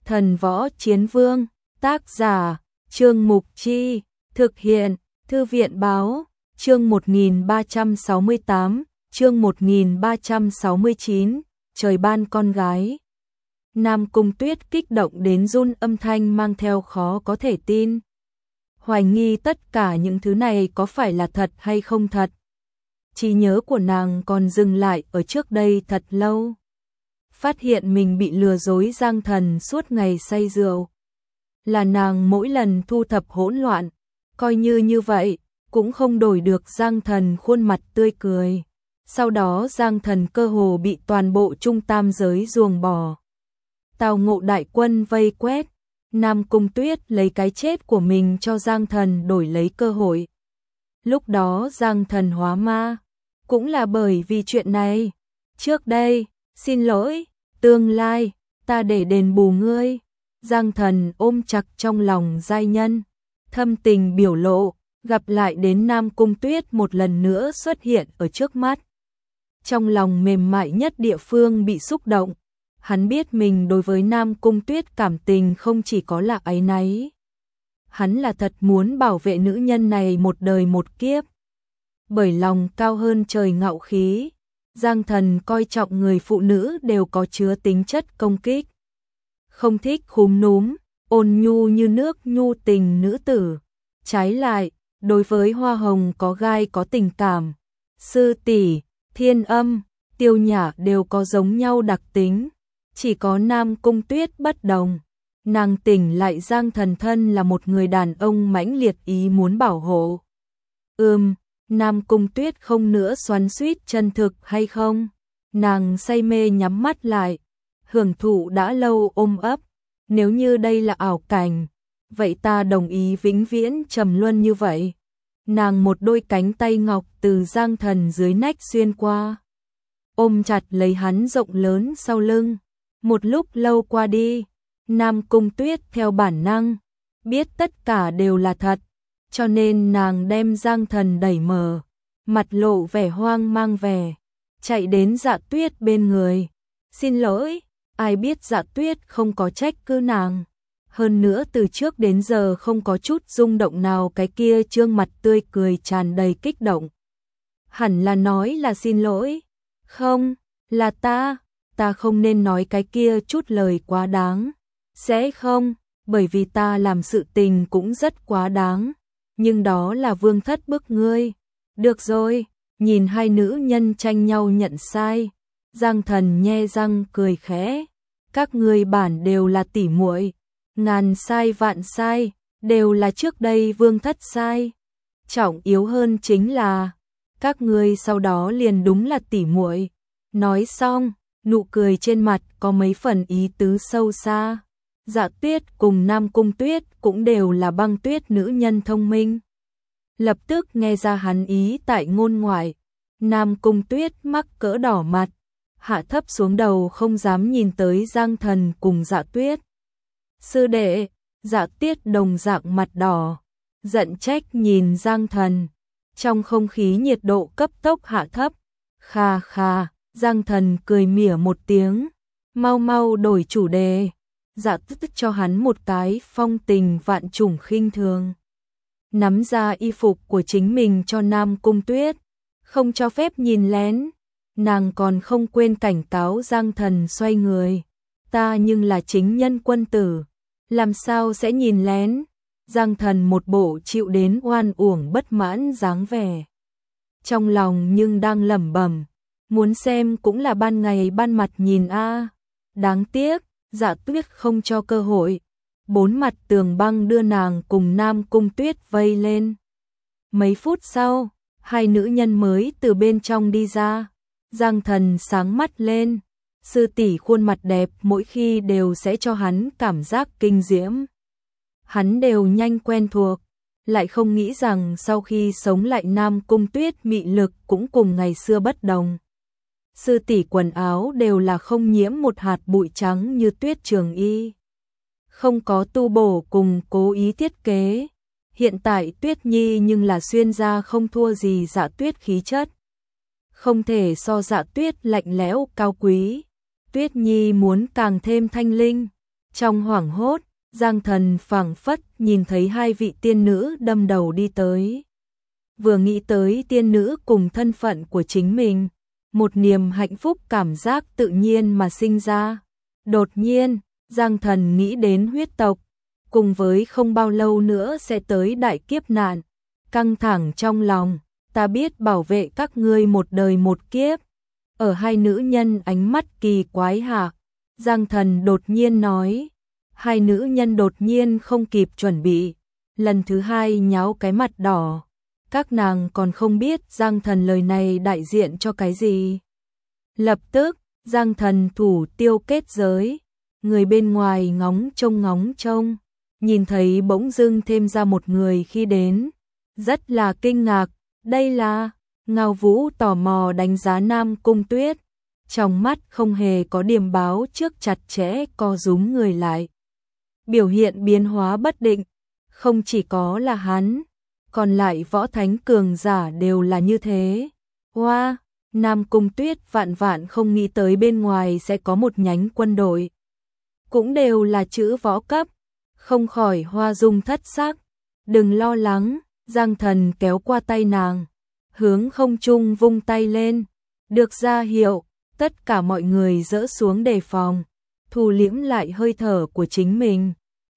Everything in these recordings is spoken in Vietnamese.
Thần Võ Chiến Vương, tác giả, Trương Mục Chi, thực hiện, Thư viện Báo, chương 1368, chương 1369, trời ban con gái. Nam Cung Tuyết kích động đến run, âm thanh mang theo khó có thể tin. Hoài nghi tất cả những thứ này có phải là thật hay không thật. Trí nhớ của nàng còn dừng lại ở trước đây thật lâu. Phát hiện mình bị lừa dối Giang Thần suốt ngày say rượu. Là nàng mỗi lần thu thập hỗn loạn, coi như vậy, cũng không đổi được Giang Thần khuôn mặt tươi cười. Sau đó Giang Thần cơ hồ bị toàn bộ trung tam giới ruồng bỏ. Tào Ngộ đại quân vây quét, Nam Cung Tuyết lấy cái chết của mình cho Giang Thần đổi lấy cơ hội. Lúc đó Giang Thần hóa ma, cũng là bởi vì chuyện này. Trước đây, xin lỗi, tương lai, ta để đền bù ngươi. Giang Thần ôm chặt trong lòng giai nhân, thâm tình biểu lộ, gặp lại đến Nam Cung Tuyết một lần nữa xuất hiện ở trước mắt. Trong lòng mềm mại nhất địa phương bị xúc động, hắn biết mình đối với Nam Cung Tuyết cảm tình không chỉ có là áy náy. Hắn là thật muốn bảo vệ nữ nhân này một đời một kiếp. Bởi lòng cao hơn trời ngạo khí, Giang Thần coi trọng người phụ nữ đều có chứa tính chất công kích. Không thích khúm núm, ôn nhu như nước nhu tình nữ tử. Trái lại, đối với hoa hồng có gai có tình cảm, Sư tỷ, Thiên Âm, Tiêu Nhã đều có giống nhau đặc tính. Chỉ có Nam Cung Tuyết bất đồng. Nàng tỉnh lại Giang Thần thân là một người đàn ông mãnh liệt ý muốn bảo hộ. Nam Cung Tuyết không nữa xoắn xuýt chân thực hay không. Nàng say mê nhắm mắt lại, hưởng thụ đã lâu ôm ấp. Nếu như đây là ảo cảnh, vậy ta đồng ý vĩnh viễn trầm luân như vậy. Nàng một đôi cánh tay ngọc từ Giang Thần dưới nách xuyên qua, ôm chặt lấy hắn rộng lớn sau lưng. Một lúc lâu qua đi, Nam Cung Tuyết theo bản năng biết tất cả đều là thật, cho nên nàng đem Giang Thần đẩy mở, mặt lộ vẻ hoang mang vẻ, chạy đến Dạ Tuyết bên người. Xin lỗi, ai biết Dạ Tuyết không có trách cứ nàng. Hơn nữa từ trước đến giờ không có chút rung động nào, cái kia trương mặt tươi cười tràn đầy kích động. Hẳn là nói là xin lỗi. Không, là ta không nên nói cái kia chút lời quá đáng. Sẽ không, bởi vì ta làm sự tình cũng rất quá đáng. Nhưng đó là Vương Thất bức ngươi. Được rồi, nhìn hai nữ nhân tranh nhau nhận sai, Giang Thần nhe răng cười khẽ. Các ngươi bản đều là tỉ muội, ngàn sai vạn sai, đều là trước đây Vương Thất sai. Trọng yếu hơn chính là các ngươi sau đó liền đúng là tỉ muội. Nói xong, nụ cười trên mặt có mấy phần ý tứ sâu xa. Dạ Tuyết cùng Nam Cung Tuyết cũng đều là băng tuyết nữ nhân thông minh. Lập tức nghe ra hắn ý tại ngôn ngoại. Nam Cung Tuyết mắc cỡ đỏ mặt, hạ thấp xuống đầu không dám nhìn tới Giang Thần cùng Dạ Tuyết. Sư đệ, Dạ Tuyết đồng dạng mặt đỏ, giận trách nhìn Giang Thần. Trong không khí nhiệt độ cấp tốc hạ thấp. Kha kha, Giang Thần cười mỉa một tiếng, mau đổi chủ đề. Dạ Tuyết cho hắn một cái phong tình vạn trùng khinh thường, nắm ra y phục của chính mình cho Nam Cung Tuyết, không cho phép nhìn lén. Nàng còn không quên cảnh cáo Giang Thần xoay người. Ta nhưng là chính nhân quân tử, làm sao sẽ nhìn lén. Giang Thần một bộ chịu đến oan uổng bất mãn dáng vẻ. Trong lòng nhưng đang lẩm bẩm, muốn xem cũng là ban ngày ban mặt nhìn a. Đáng tiếc, Dạ Tuyết không cho cơ hội. Bốn mặt tường băng đưa nàng cùng Nam Cung Tuyết vây lên. Mấy phút sau, hai nữ nhân mới từ bên trong đi ra. Giang Thần sáng mắt lên. Sư tỷ khuôn mặt đẹp mỗi khi đều sẽ cho hắn cảm giác kinh diễm. Hắn đều nhanh quen thuộc, lại không nghĩ rằng sau khi sống lại Nam Cung Tuyết mị lực cũng cùng ngày xưa bất đồng. Sư tỷ quần áo đều là không nhiễm một hạt bụi trắng như Tuyết Trường Y. Không có tu bổ cùng cố ý thiết kế. Hiện tại Tuyết Nhi nhưng là xuyên ra không thua gì Dạ Tuyết khí chất. Không thể so Dạ Tuyết lạnh lẽo cao quý. Tuyết Nhi muốn càng thêm thanh linh, Trong hoảng hốt, Giang Thần phảng phất nhìn thấy hai vị tiên nữ đâm đầu đi tới. Vừa nghĩ tới tiên nữ cùng thân phận của chính mình, một niềm hạnh phúc cảm giác tự nhiên mà sinh ra. Đột nhiên, Giang Thần nghĩ đến huyết tộc, cùng với không bao lâu nữa sẽ tới đại kiếp nạn. Căng thẳng trong lòng, ta biết bảo vệ các ngươi một đời một kiếp. Ở hai nữ nhân ánh mắt kỳ quái hạ, Giang Thần đột nhiên nói. Hai nữ nhân đột nhiên không kịp chuẩn bị, lần thứ hai nháo cái mặt đỏ. Các nàng còn không biết Giang Thần lời này đại diện cho cái gì. Lập tức, Giang Thần thủ tiêu kết giới, người bên ngoài ngóng trông, nhìn thấy bỗng dưng thêm ra một người khi đến, rất là kinh ngạc, đây là Ngao Vũ tò mò đánh giá Nam Cung Tuyết, trong mắt không hề có điểm báo trước chặt chẽ co rúm người lại. Biểu hiện biến hóa bất định, không chỉ có là hắn, còn lại võ thánh cường giả đều là như thế. Hoa, Nam Cung Tuyết vạn vạn không nghĩ tới bên ngoài sẽ có một nhánh quân đội. Cũng đều là chữ võ cấp, không khỏi hoa dung thất sắc. Đừng lo lắng, Giang Thần kéo qua tay nàng, hướng không trung vung tay lên, được ra hiệu, tất cả mọi người dỡ xuống đề phòng, thu liễm lại hơi thở của chính mình.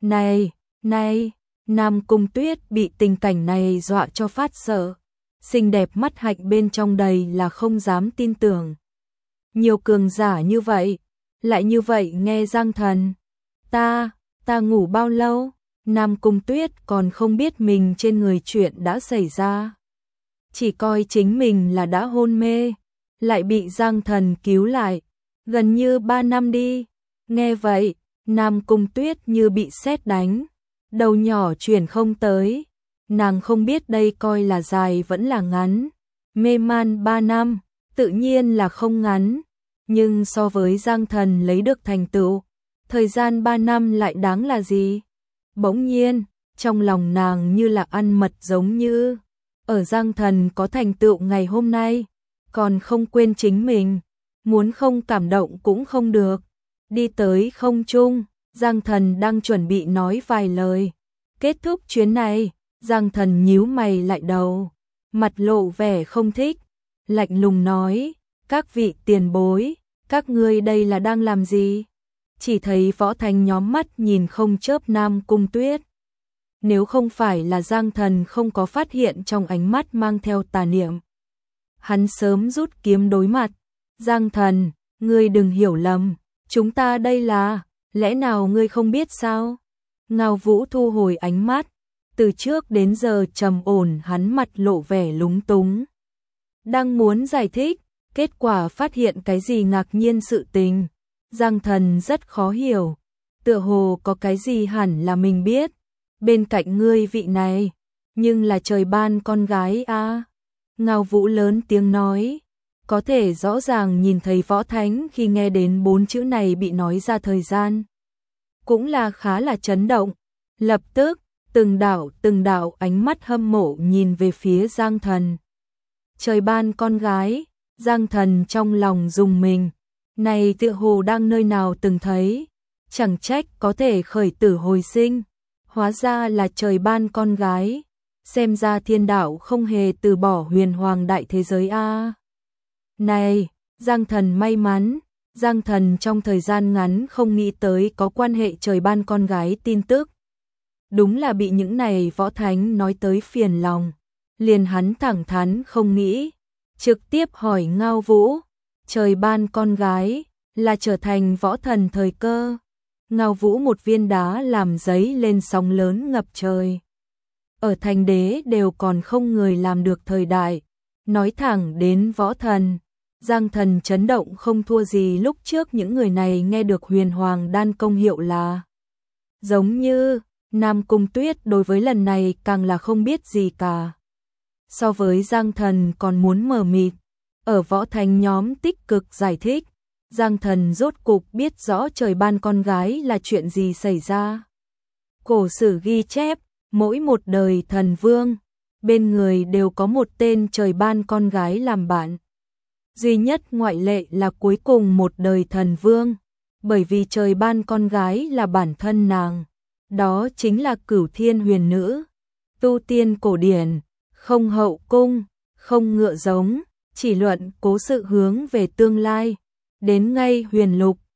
Này, Nam Cung Tuyết bị tình cảnh này dọa cho phát sợ, xinh đẹp mắt hạnh bên trong đầy là không dám tin tưởng. Nhiều cường giả như vậy, lại như vậy nghe Giang Thần. Ta ngủ bao lâu? Nam Cung Tuyết còn không biết mình trên người chuyện đã xảy ra. Chỉ coi chính mình là đã hôn mê, lại bị Giang Thần cứu lại, gần như 3 năm đi. Nghe vậy, Nam Cung Tuyết như bị sét đánh, đầu nhỏ chuyển không tới, nàng không biết đây coi là dài vẫn là ngắn. Mê man 3 năm, tự nhiên là không ngắn, nhưng so với Giang Thần lấy được thành tựu, thời gian 3 năm lại đáng là gì? Bỗng nhiên, trong lòng nàng như là ăn mật giống như, ở Giang Thần có thành tựu ngày hôm nay, còn không quên chính mình, muốn không cảm động cũng không được. Đi tới không trung, Giang Thần đang chuẩn bị nói vài lời. Kết thúc chuyến này, Giang Thần nhíu mày lại đầu, mặt lộ vẻ không thích, lạnh lùng nói, các vị tiền bối, các ngươi đây là đang làm gì? Chỉ thấy võ thánh nhóm mắt nhìn không chớp Nam Cung Tuyết. Nếu không phải là Giang Thần không có phát hiện trong ánh mắt mang theo tà niệm, hắn sớm rút kiếm đối mặt. Giang Thần, ngươi đừng hiểu lầm, chúng ta đây là, lẽ nào ngươi không biết sao? Ngao Vũ thu hồi ánh mắt, từ trước đến giờ trầm ổn, hắn mặt lộ vẻ lúng túng. Đang muốn giải thích, kết quả phát hiện cái gì ngạc nhiên sự tình. Giang Thần rất khó hiểu, tựa hồ có cái gì hẳn là mình biết. Bên cạnh ngươi vị này, nhưng là trời ban con gái a. Ngao Vũ lớn tiếng nói, có thể rõ ràng nhìn thấy võ thánh khi nghe đến 4 chữ này bị nói ra thời gian. Cũng là khá là chấn động, lập tức, từng đạo ánh mắt hâm mộ nhìn về phía Giang Thần. Trời ban con gái, Giang Thần trong lòng rùng mình, này tựa hồ đang nơi nào từng thấy, chẳng trách có thể khởi tử hồi sinh, hóa ra là trời ban con gái, xem ra thiên đạo không hề từ bỏ huyền hoàng đại thế giới a. Này, Giang Thần may mắn, Giang Thần trong thời gian ngắn không nghĩ tới có quan hệ trời ban con gái tin tức. Đúng là bị những này võ thánh nói tới phiền lòng, liền hắn thẳng thắn không nghĩ, trực tiếp hỏi Ngao Vũ, trời ban con gái là trở thành võ thần thời cơ. Ngao Vũ một viên đá làm giấy lên sóng lớn ngập trời. Ở thành đế đều còn không người làm được thời đại, nói thẳng đến võ thần. Giang Thần chấn động không thua gì lúc trước những người này nghe được huyền hoàng đan công hiệu là. Giống như, Nam Cung Tuyết đối với lần này càng là không biết gì cả. So với Giang Thần còn muốn mờ mịt, ở võ thành nhóm tích cực giải thích, Giang Thần rốt cục biết rõ trời ban con gái là chuyện gì xảy ra. Cổ sử ghi chép, mỗi một đời thần vương, bên người đều có một tên trời ban con gái làm bạn. Duy nhất ngoại lệ là cuối cùng một đời thần vương, bởi vì trời ban con gái là bản thân nàng, đó chính là Cửu Thiên Huyền Nữ. Tu tiên cổ điển, không hậu cung, không ngựa giống, chỉ luận cố sự hướng về tương lai. Đến ngay huyền lục,